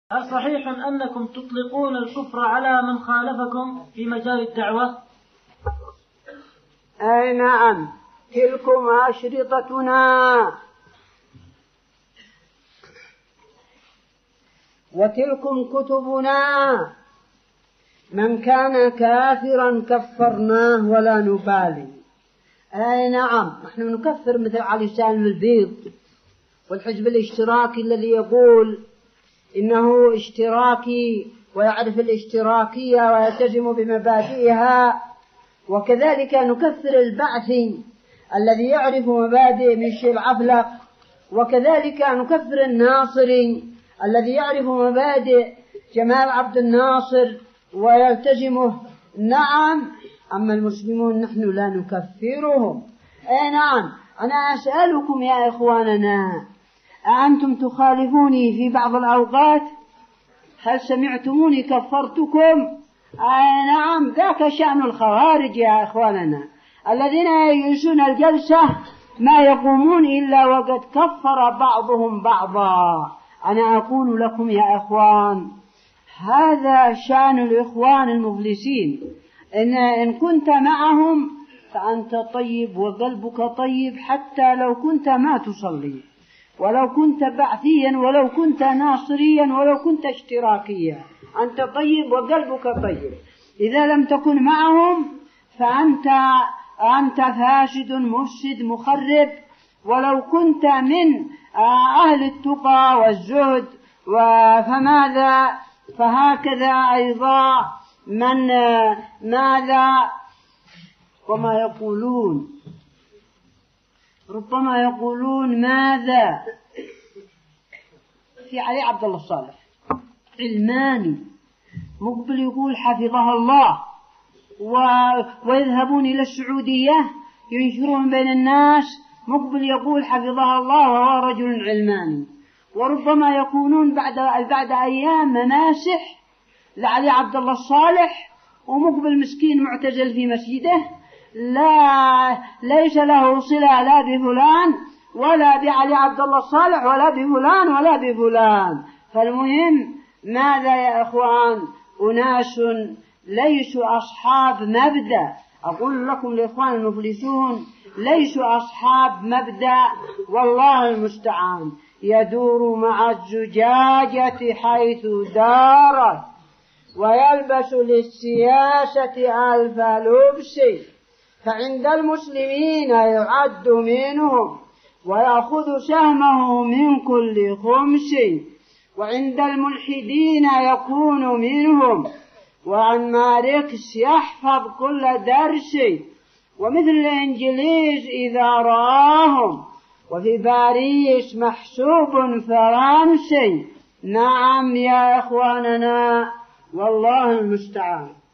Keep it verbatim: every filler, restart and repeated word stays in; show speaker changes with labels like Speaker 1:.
Speaker 1: هل صحيح أنكم تطلقون الكفر على من خالفكم في مجال الدعوة؟
Speaker 2: أي نعم، تلكم أشرطتنا وتلكم كتبنا، من كان كافرا كفرناه ولا نبالي. أي نعم، نحن نكفر مثل علي سالم البيض والحزب الاشتراكي الذي يقول إنه اشتراكي ويعرف الاشتراكية ويلتزم بمبادئها، وكذلك نكفر البعثي الذي يعرف مبادئ ميشيل العفلق، وكذلك نكفر الناصري الذي يعرف مبادئ جمال عبد الناصر ويلتزمه. نعم، أما المسلمون نحن لا نكفرهم. أي نعم، أنا أسألكم يا إخواننا، أأنتم تخالفوني في بعض الأوقات؟ هل سمعتموني كفرتكم؟ أي نعم، ذاك شأن الخوارج يا إخواننا الذين يجلسون الجلسة ما يقومون إلا وقد كفر بعضهم بعضا. أنا أقول لكم يا إخوان، هذا شأن الإخوان المفلسين، إن, إن كنت معهم فأنت طيب وقلبك طيب حتى لو كنت ما تصلي، ولو كنت بعثيا، ولو كنت ناصريا، ولو كنت اشتراكيا، أنت طيب وقلبك طيب. إذا لم تكن معهم فأنت أنت فاسد مفسد مخرب، ولو كنت من أهل التقى والزهد فماذا؟ فهكذا أيضا من ماذا وما يقولون، ربما يقولون ماذا في علي عبد الله الصالح علماني مقبل يقول حفظها الله، و... ويذهبون إلى السعودية ينشرون بين الناس مقبل يقول حفظها الله وهو رجل علماني. وربما يكونون بعد بعد أيام مناسح لعلي عبد الله الصالح، ومقبل مسكين معتزل في مسجده، لا ليس له صلة لا بفلان ولا بعلي عبد الله الصالح ولا بفلان ولا بفلان. فالمهم ماذا يا إخوان؟ أناس ليسوا أصحاب مبدأ. أقول لكم الإخوان المفلسون ليسوا أصحاب مبدأ، والله المستعان. يدور مع الزجاجة حيث دارت، ويلبس للسياسة ألف لبس، فعند المسلمين يعد منهم ويأخذ سهمه من كل خمس، وعند الملحدين يكون منهم، وعن ماركس يحفظ كل درس، ومثل الإنجليز إذا رآهم، وفي باريس محسوب فرنسي. نعم يا إخواننا، والله المستعان.